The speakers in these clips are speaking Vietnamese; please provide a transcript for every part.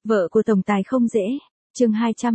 Vợ của tổng tài không dễ. Chương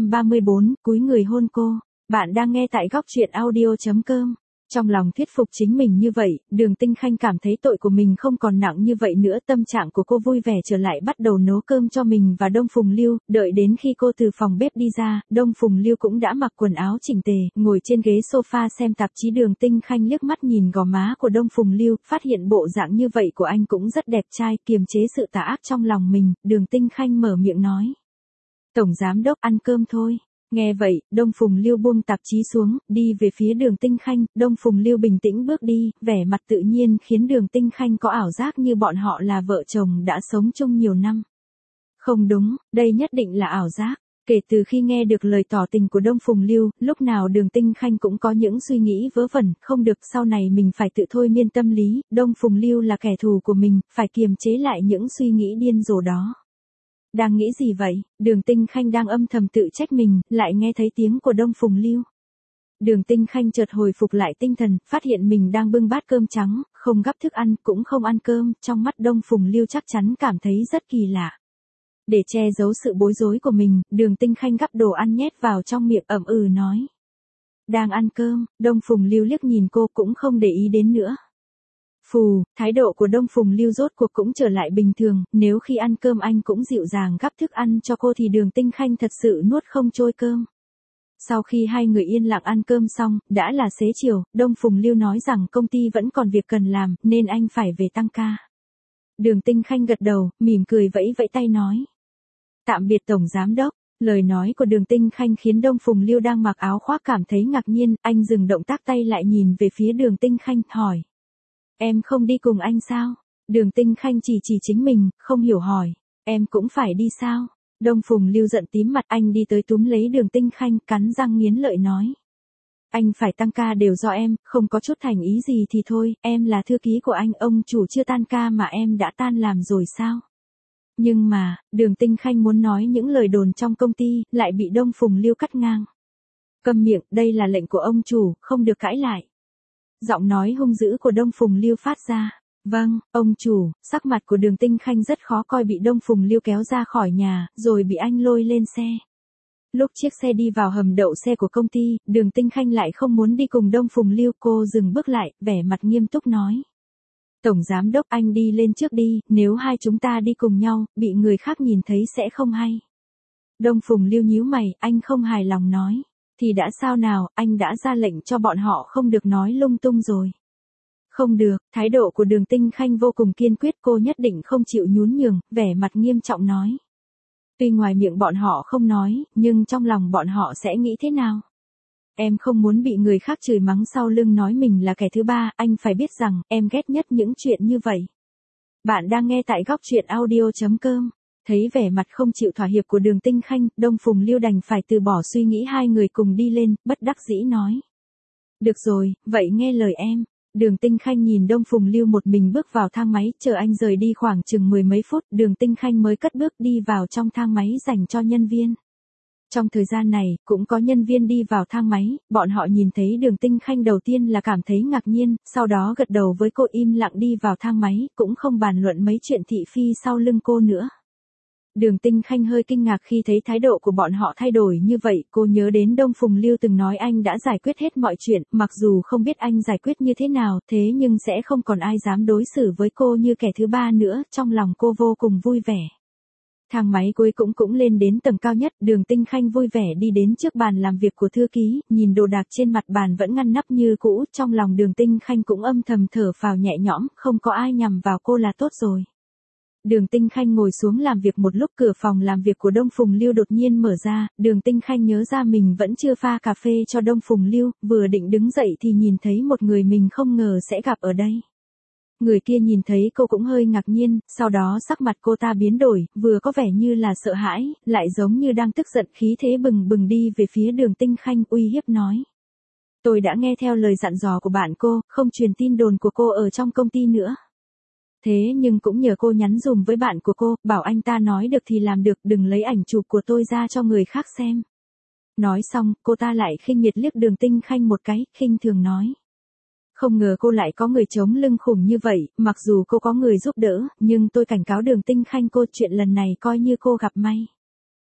234, cúi người hôn cô. Bạn đang nghe tại góc truyện audio.com. Trong lòng thuyết phục chính mình như vậy, Đường Tinh Khanh cảm thấy tội của mình không còn nặng như vậy nữa. Tâm trạng của cô vui vẻ trở lại, bắt đầu nấu cơm cho mình và Đông Phùng Lưu. Đợi đến khi cô từ phòng bếp đi ra, Đông Phùng Lưu cũng đã mặc quần áo chỉnh tề, ngồi trên ghế sofa xem tạp chí. Đường Tinh Khanh liếc mắt nhìn gò má của Đông Phùng Lưu, phát hiện bộ dạng như vậy của anh cũng rất đẹp trai. Kiềm chế sự tà ác trong lòng mình, Đường Tinh Khanh mở miệng nói: "Tổng giám đốc, ăn cơm thôi." Nghe vậy, Đông Phùng Lưu buông tạp chí xuống, đi về phía Đường Tinh Khanh. Đông Phùng Lưu bình tĩnh bước đi, vẻ mặt tự nhiên khiến Đường Tinh Khanh có ảo giác như bọn họ là vợ chồng đã sống chung nhiều năm. Không đúng, đây nhất định là ảo giác. Kể từ khi nghe được lời tỏ tình của Đông Phùng Lưu, lúc nào Đường Tinh Khanh cũng có những suy nghĩ vớ vẩn, không được, sau này mình phải tự thôi miên tâm lý, Đông Phùng Lưu là kẻ thù của mình, phải kiềm chế lại những suy nghĩ điên rồ đó. Đang nghĩ gì vậy? Đường Tinh Khanh đang âm thầm tự trách mình, lại nghe thấy tiếng của Đông Phùng Lưu. Đường Tinh Khanh chợt hồi phục lại tinh thần, phát hiện mình đang bưng bát cơm trắng, không gắp thức ăn, cũng không ăn cơm, trong mắt Đông Phùng Lưu chắc chắn cảm thấy rất kỳ lạ. Để che giấu sự bối rối của mình, Đường Tinh Khanh gắp đồ ăn nhét vào trong miệng, ậm ừ nói: "Đang ăn cơm." Đông Phùng Lưu liếc nhìn cô cũng không để ý đến nữa. Phù, thái độ của Đông Phùng Lưu rốt cuộc cũng trở lại bình thường, nếu khi ăn cơm anh cũng dịu dàng gắp thức ăn cho cô thì Đường Tinh Khanh thật sự nuốt không trôi cơm. Sau khi hai người yên lặng ăn cơm xong, đã là xế chiều, Đông Phùng Lưu nói rằng công ty vẫn còn việc cần làm, nên anh phải về tăng ca. Đường Tinh Khanh gật đầu, mỉm cười vẫy vẫy tay nói: "Tạm biệt Tổng Giám Đốc." Lời nói của Đường Tinh Khanh khiến Đông Phùng Lưu đang mặc áo khoác cảm thấy ngạc nhiên, anh dừng động tác tay lại nhìn về phía Đường Tinh Khanh, hỏi: "Em không đi cùng anh sao?" Đường Tinh Khanh chỉ chính mình, không hiểu hỏi: "Em cũng phải đi sao?" Đông Phùng Lưu giận tím mặt, anh đi tới túm lấy Đường Tinh Khanh, cắn răng nghiến lợi nói: "Anh phải tăng ca đều do em, không có chút thành ý gì thì thôi, em là thư ký của anh, ông chủ chưa tan ca mà em đã tan làm rồi sao?" Nhưng mà, Đường Tinh Khanh muốn nói những lời đồn trong công ty, lại bị Đông Phùng Lưu cắt ngang. "Câm miệng, đây là lệnh của ông chủ, không được cãi lại." Giọng nói hung dữ của Đông Phùng Lưu phát ra. "Vâng, ông chủ." Sắc mặt của Đường Tinh Khanh rất khó coi, bị Đông Phùng Lưu kéo ra khỏi nhà, rồi bị anh lôi lên xe. Lúc chiếc xe đi vào hầm đậu xe của công ty, Đường Tinh Khanh lại không muốn đi cùng Đông Phùng Lưu, cô dừng bước lại, vẻ mặt nghiêm túc nói: "Tổng Giám Đốc, anh đi lên trước đi, nếu hai chúng ta đi cùng nhau, bị người khác nhìn thấy sẽ không hay." Đông Phùng Lưu nhíu mày, anh không hài lòng nói: "Thì đã sao nào, anh đã ra lệnh cho bọn họ không được nói lung tung rồi." "Không được." Thái độ của Đường Tinh Khanh vô cùng kiên quyết, cô nhất định không chịu nhún nhường, vẻ mặt nghiêm trọng nói: "Tuy ngoài miệng bọn họ không nói, nhưng trong lòng bọn họ sẽ nghĩ thế nào? Em không muốn bị người khác chửi mắng sau lưng nói mình là kẻ thứ ba, anh phải biết rằng, em ghét nhất những chuyện như vậy." Bạn đang nghe tại góc truyện audio.com. Thấy vẻ mặt không chịu thỏa hiệp của Đường Tinh Khanh, Đông Phùng Lưu đành phải từ bỏ suy nghĩ, hai người cùng đi lên, bất đắc dĩ nói: "Được rồi, vậy nghe lời em." Đường Tinh Khanh nhìn Đông Phùng Lưu một mình bước vào thang máy, chờ anh rời đi khoảng chừng mười mấy phút, Đường Tinh Khanh mới cất bước đi vào trong thang máy dành cho nhân viên. Trong thời gian này, cũng có nhân viên đi vào thang máy, bọn họ nhìn thấy Đường Tinh Khanh đầu tiên là cảm thấy ngạc nhiên, sau đó gật đầu với cô, im lặng đi vào thang máy, cũng không bàn luận mấy chuyện thị phi sau lưng cô nữa. Đường Tinh Khanh hơi kinh ngạc khi thấy thái độ của bọn họ thay đổi như vậy, cô nhớ đến Đông Phùng Lưu từng nói anh đã giải quyết hết mọi chuyện, mặc dù không biết anh giải quyết như thế nào, thế nhưng sẽ không còn ai dám đối xử với cô như kẻ thứ ba nữa, trong lòng cô vô cùng vui vẻ. Thang máy cuối cũng lên đến tầng cao nhất, Đường Tinh Khanh vui vẻ đi đến trước bàn làm việc của thư ký, nhìn đồ đạc trên mặt bàn vẫn ngăn nắp như cũ, trong lòng Đường Tinh Khanh cũng âm thầm thở phào nhẹ nhõm, không có ai nhằm vào cô là tốt rồi. Đường Tinh Khanh ngồi xuống làm việc một lúc, cửa phòng làm việc của Đông Phùng Lưu đột nhiên mở ra, Đường Tinh Khanh nhớ ra mình vẫn chưa pha cà phê cho Đông Phùng Lưu, vừa định đứng dậy thì nhìn thấy một người mình không ngờ sẽ gặp ở đây. Người kia nhìn thấy cô cũng hơi ngạc nhiên, sau đó sắc mặt cô ta biến đổi, vừa có vẻ như là sợ hãi, lại giống như đang tức giận, khí thế bừng bừng đi về phía Đường Tinh Khanh, uy hiếp nói: "Tôi đã nghe theo lời dặn dò của bạn cô, không truyền tin đồn của cô ở trong công ty nữa. Thế nhưng cũng nhờ cô nhắn dùm với bạn của cô, bảo anh ta nói được thì làm được, đừng lấy ảnh chụp của tôi ra cho người khác xem." Nói xong, cô ta lại khinh miệt liếc Đường Tinh Khanh một cái, khinh thường nói: "Không ngờ cô lại có người chống lưng khủng như vậy, mặc dù cô có người giúp đỡ, nhưng tôi cảnh cáo Đường Tinh Khanh cô, chuyện lần này coi như cô gặp may."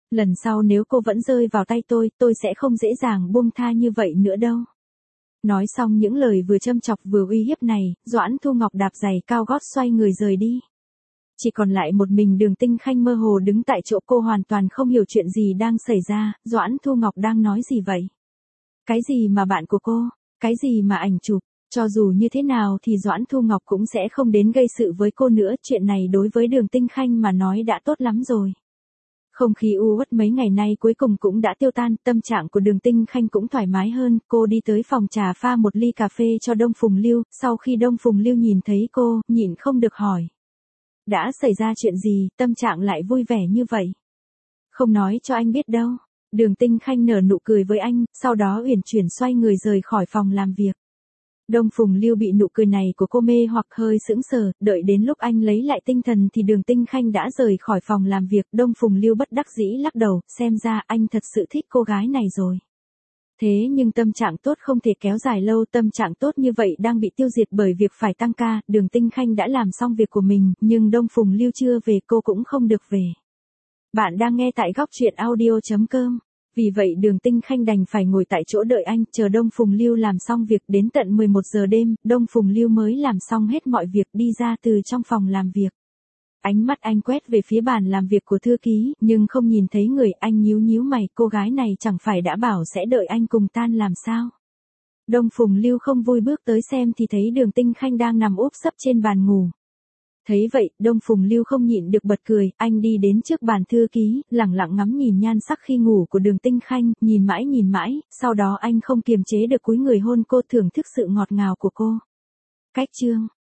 Lần sau nếu cô vẫn rơi vào tay tôi sẽ không dễ dàng buông tha như vậy nữa đâu. Nói xong những lời vừa châm chọc vừa uy hiếp này, Doãn Thu Ngọc đạp giày cao gót xoay người rời đi. Chỉ còn lại một mình Đường Tinh Khanh mơ hồ đứng tại chỗ, cô hoàn toàn không hiểu chuyện gì đang xảy ra, Doãn Thu Ngọc đang nói gì vậy? Cái gì mà bạn của cô? Cái gì mà ảnh chụp? Cho dù như thế nào thì Doãn Thu Ngọc cũng sẽ không đến gây sự với cô nữa, chuyện này đối với Đường Tinh Khanh mà nói đã tốt lắm rồi. Không khí u uất mấy ngày nay cuối cùng cũng đã tiêu tan, tâm trạng của Đường Tinh Khanh cũng thoải mái hơn, cô đi tới phòng trà pha một ly cà phê cho Đông Phùng Lưu, sau khi Đông Phùng Lưu nhìn thấy cô, nhịn không được hỏi. Đã xảy ra chuyện gì, tâm trạng lại vui vẻ như vậy? Không nói cho anh biết đâu. Đường Tinh Khanh nở nụ cười với anh, sau đó uyển chuyển xoay người rời khỏi phòng làm việc. Đông Phùng Lưu bị nụ cười này của cô mê hoặc hơi sững sờ, đợi đến lúc anh lấy lại tinh thần thì Đường Tinh Khanh đã rời khỏi phòng làm việc. Đông Phùng Lưu bất đắc dĩ lắc đầu, xem ra anh thật sự thích cô gái này rồi. Thế nhưng tâm trạng tốt không thể kéo dài lâu, tâm trạng tốt như vậy đang bị tiêu diệt bởi việc phải tăng ca. Đường Tinh Khanh đã làm xong việc của mình, nhưng Đông Phùng Lưu chưa về, cô cũng không được về. Bạn đang nghe tại góc truyện audio.com. Vì vậy Đường Tinh Khanh đành phải ngồi tại chỗ đợi anh, chờ Đông Phùng Lưu làm xong việc. Đến tận 11 giờ đêm, Đông Phùng Lưu mới làm xong hết mọi việc, đi ra từ trong phòng làm việc. Ánh mắt anh quét về phía bàn làm việc của thư ký, nhưng không nhìn thấy người. Anh nhíu nhíu mày, cô gái này chẳng phải đã bảo sẽ đợi anh cùng tan làm sao? Đông Phùng Lưu không vui bước tới xem thì thấy Đường Tinh Khanh đang nằm úp sấp trên bàn ngủ. Thấy vậy, Đông Phùng Lưu không nhịn được bật cười, anh đi đến trước bàn thư ký, lẳng lặng ngắm nhìn nhan sắc khi ngủ của Đường Tinh Khanh, nhìn mãi, sau đó anh không kiềm chế được cúi người hôn cô, thưởng thức sự ngọt ngào của cô. Cách chương